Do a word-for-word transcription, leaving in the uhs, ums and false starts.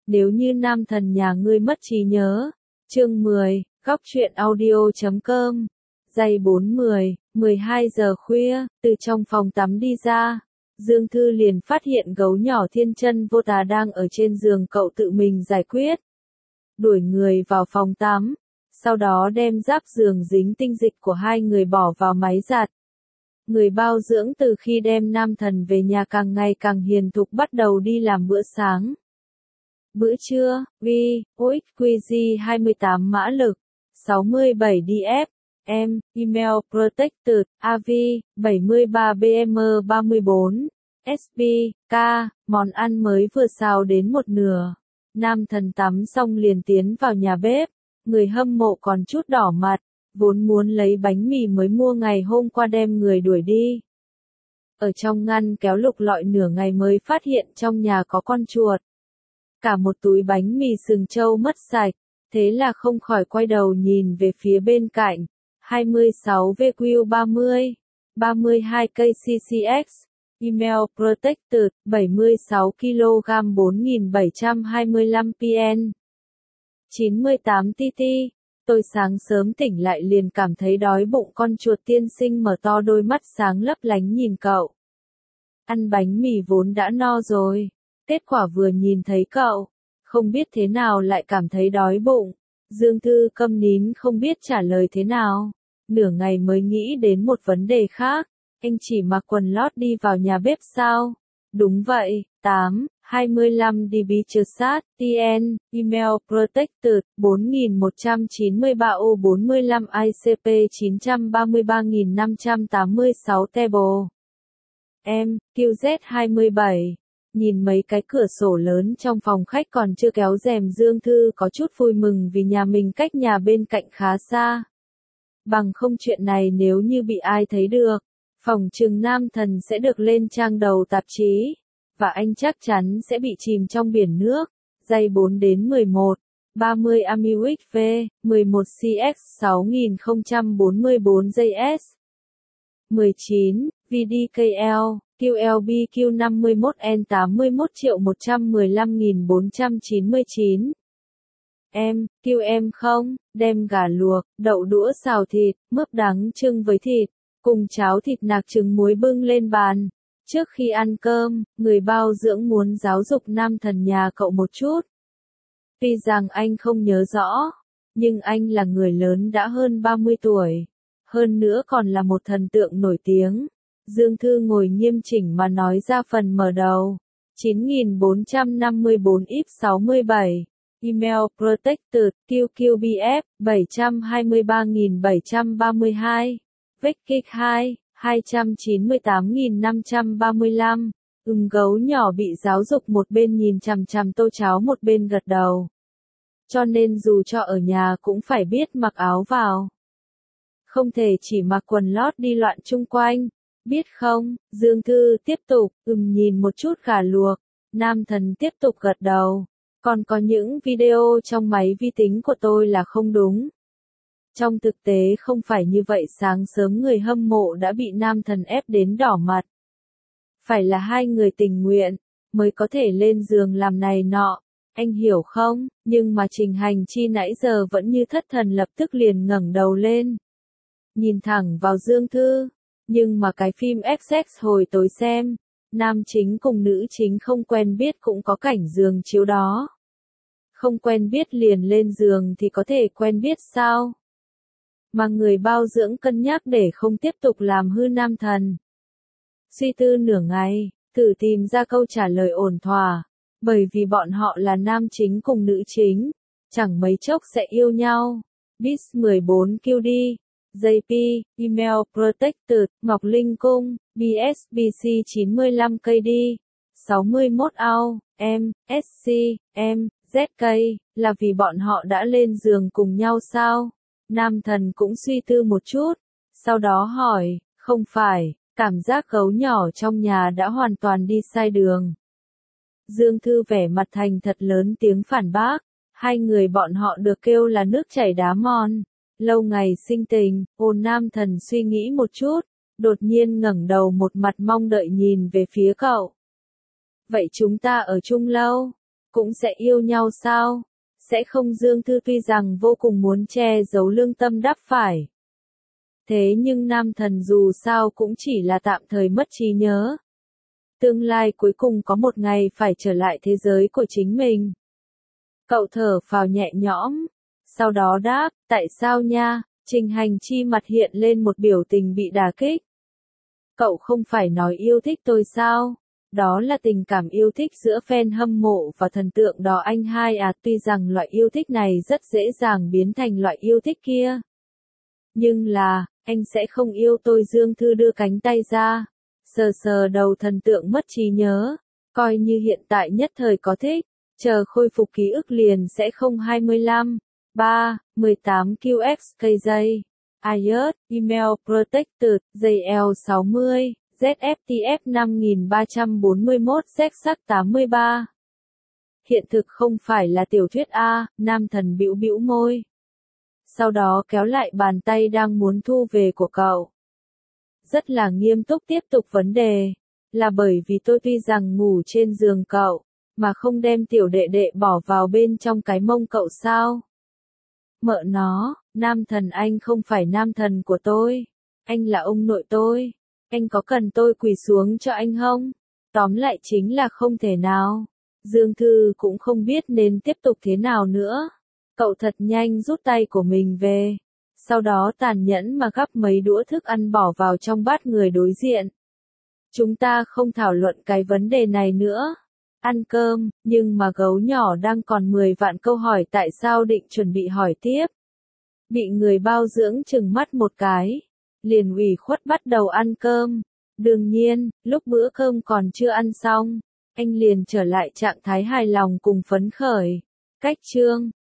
nếu như nam thần nhà ngươi mất trí nhớ. Chương mười, góc truyện audio chấm com. Giây bốn mươi, mười hai giờ khuya, từ trong phòng tắm đi ra, Dương Thư liền phát hiện gấu nhỏ thiên chân vô tà đang ở trên giường cậu tự mình giải quyết. Đuổi người vào phòng tắm, sau đó đem giáp giường dính tinh dịch của hai người bỏ vào máy giặt. Người bao dưỡng từ khi đem nam thần về nhà càng ngày càng hiền thục bắt đầu đi làm bữa sáng. Bữa trưa, vi, u ích quy giê hai mươi tám mã lực, sáu mươi bảy đê ép, em, email protected, a vê, bảy mươi ba B M ba mươi bốn, S P, K, món ăn mới vừa xào đến một nửa. Nam thần tắm xong liền tiến vào nhà bếp, người hâm mộ còn chút đỏ mặt, vốn muốn lấy bánh mì mới mua ngày hôm qua đem người đuổi đi. Ở trong ngăn kéo lục lọi nửa ngày mới phát hiện trong nhà có con chuột. Cả một túi bánh mì sừng trâu mất sạch, thế là không khỏi quay đầu nhìn về phía bên cạnh. hai mươi sáu V Q ba mươi, ba mươi hai K C C X, email protected, bảy mươi sáu ki lô gam bốn nghìn bảy trăm hai mươi lăm P N, chín mươi tám T T. Tôi sáng sớm tỉnh lại liền cảm thấy đói bụng. Con chuột tiên sinh mở to đôi mắt sáng lấp lánh nhìn cậu. Ăn bánh mì vốn đã no rồi, kết quả vừa nhìn thấy cậu, không biết thế nào lại cảm thấy đói bụng. Dương Thư câm nín không biết trả lời thế nào, nửa ngày mới nghĩ đến một vấn đề khác. Anh chỉ mặc quần lót đi vào nhà bếp sao? Đúng vậy, tám, hai mươi lăm D B Chusat, T N, email protected, bốn nghìn một trăm chín mươi ba O bốn mươi lăm I C P chín ba ba năm tám sáu table. Em, Q Z hai mươi bảy. Nhìn mấy cái cửa sổ lớn trong phòng khách còn chưa kéo rèm, Dương Thư có chút vui mừng vì nhà mình cách nhà bên cạnh khá xa. Bằng không chuyện này nếu như bị ai thấy được, phỏng chừng nam thần sẽ được lên trang đầu tạp chí, và anh chắc chắn sẽ bị chìm trong biển nước. Giây bốn đến mười một, ba mươi Amiwick V, mười một C X sáu nghìn không trăm bốn mươi bốn J S, mười chín, V D K L, Q L B Q năm mươi mốt N tám mươi mốt triệu một trăm mười lăm nghìn bốn trăm chín mươi chín. Em, Q em không, đem gà luộc, đậu đũa xào thịt, mướp đắng chưng với thịt, cùng cháo thịt nạc trứng muối bưng lên bàn. Trước khi ăn cơm, người bao dưỡng muốn giáo dục nam thần nhà cậu một chút. Tuy rằng anh không nhớ rõ, nhưng anh là người lớn đã hơn ba mươi tuổi. Hơn nữa còn là một thần tượng nổi tiếng. Dương Thư ngồi nghiêm chỉnh mà nói ra phần mở đầu. chín nghìn bốn trăm năm mươi bốn I P sáu mươi bảy. Email protected, Q Q B F, bảy trăm hai mươi ba nghìn bảy trăm ba mươi hai. Veckic hai, hai trăm chín mươi tám nghìn năm trăm ba mươi lăm. Ừm, gấu nhỏ bị giáo dục một bên nhìn chằm chằm tô cháo một bên gật đầu. Cho nên dù cho ở nhà cũng phải biết mặc áo vào. Không thể chỉ mặc quần lót đi loạn chung quanh. Biết không? Dương Thư tiếp tục, ừm nhìn một chút gà luộc. Nam thần tiếp tục gật đầu. Còn có những video trong máy vi tính của tôi là không đúng. Trong thực tế không phải như vậy, sáng sớm người hâm mộ đã bị nam thần ép đến đỏ mặt. Phải là hai người tình nguyện, mới có thể lên giường làm này nọ, anh hiểu không? Nhưng mà Trình Hành Chi nãy giờ vẫn như thất thần, lập tức liền ngẩng đầu lên. Nhìn thẳng vào Dương Thư, nhưng mà cái phim ép ích hồi tối xem, nam chính cùng nữ chính không quen biết cũng có cảnh giường chiếu đó. Không quen biết liền lên giường thì có thể quen biết sao? Mà người bao dưỡng cân nhắc để không tiếp tục làm hư nam thần. Suy tư nửa ngày, thử tìm ra câu trả lời ổn thỏa, bởi vì bọn họ là nam chính cùng nữ chính, chẳng mấy chốc sẽ yêu nhau. Bis mười bốn Q D, J P, email protected, Ngọc Linh Cung, B S B C chín mươi lăm K D, sáu mươi mốt A U, M, S C, M, Z K, là vì bọn họ đã lên giường cùng nhau sao? Nam thần cũng suy tư một chút, sau đó hỏi, không phải, cảm giác gấu nhỏ trong nhà đã hoàn toàn đi sai đường. Dương Thư vẻ mặt thành thật lớn tiếng phản bác, hai người bọn họ được kêu là nước chảy đá mòn, lâu ngày sinh tình. Ôn nam thần suy nghĩ một chút, đột nhiên ngẩng đầu một mặt mong đợi nhìn về phía cậu. Vậy chúng ta ở chung lâu? cũng sẽ yêu nhau sao? Sẽ không? Dương Thư tuy rằng vô cùng muốn che giấu lương tâm đáp phải. Thế nhưng nam thần dù sao cũng chỉ là tạm thời mất trí nhớ. Tương lai cuối cùng có một ngày phải trở lại thế giới của chính mình. Cậu thở phào nhẹ nhõm, sau đó đáp, tại sao nha? Trình Hành Chi mặt hiện lên một biểu tình bị đả kích. Cậu không phải nói yêu thích tôi sao? Đó là tình cảm yêu thích giữa fan hâm mộ và thần tượng đó anh hai à. Tuy rằng loại yêu thích này rất dễ dàng biến thành loại yêu thích kia. Nhưng là, anh sẽ không yêu tôi. Dương Thư đưa cánh tay ra, sờ sờ đầu thần tượng mất trí nhớ, coi như hiện tại nhất thời có thích, chờ khôi phục ký ức liền sẽ không. Hai mươi lăm, ba, mười tám Q X K J, i e s, Email Protected, J L sáu mươi, Z F T F năm ba bốn mốt, Z sắc tám mươi ba. Hiện thực không phải là tiểu thuyết a. Nam thần bĩu bĩu môi. Sau đó kéo lại bàn tay đang muốn thu về của cậu. Rất là nghiêm túc tiếp tục vấn đề. Là bởi vì tôi tuy rằng ngủ trên giường cậu, mà không đem tiểu đệ đệ bỏ vào bên trong cái mông cậu sao? Mợ nó, nam thần anh không phải nam thần của tôi. Anh là ông nội tôi. Anh có cần tôi quỳ xuống cho anh không? Tóm lại chính là không thể nào. Dương Thư cũng không biết nên tiếp tục thế nào nữa. Cậu thật nhanh rút tay của mình về. Sau đó tàn nhẫn mà gắp mấy đũa thức ăn bỏ vào trong bát người đối diện. Chúng ta không thảo luận cái vấn đề này nữa. Ăn cơm, nhưng mà gấu nhỏ đang còn mười vạn câu hỏi tại sao định chuẩn bị hỏi tiếp. Bị người bao dưỡng chừng mắt một cái. Liền ủy khuất bắt đầu ăn cơm. Đương nhiên, lúc bữa cơm còn chưa ăn xong, anh liền trở lại trạng thái hài lòng cùng phấn khởi. Cách chương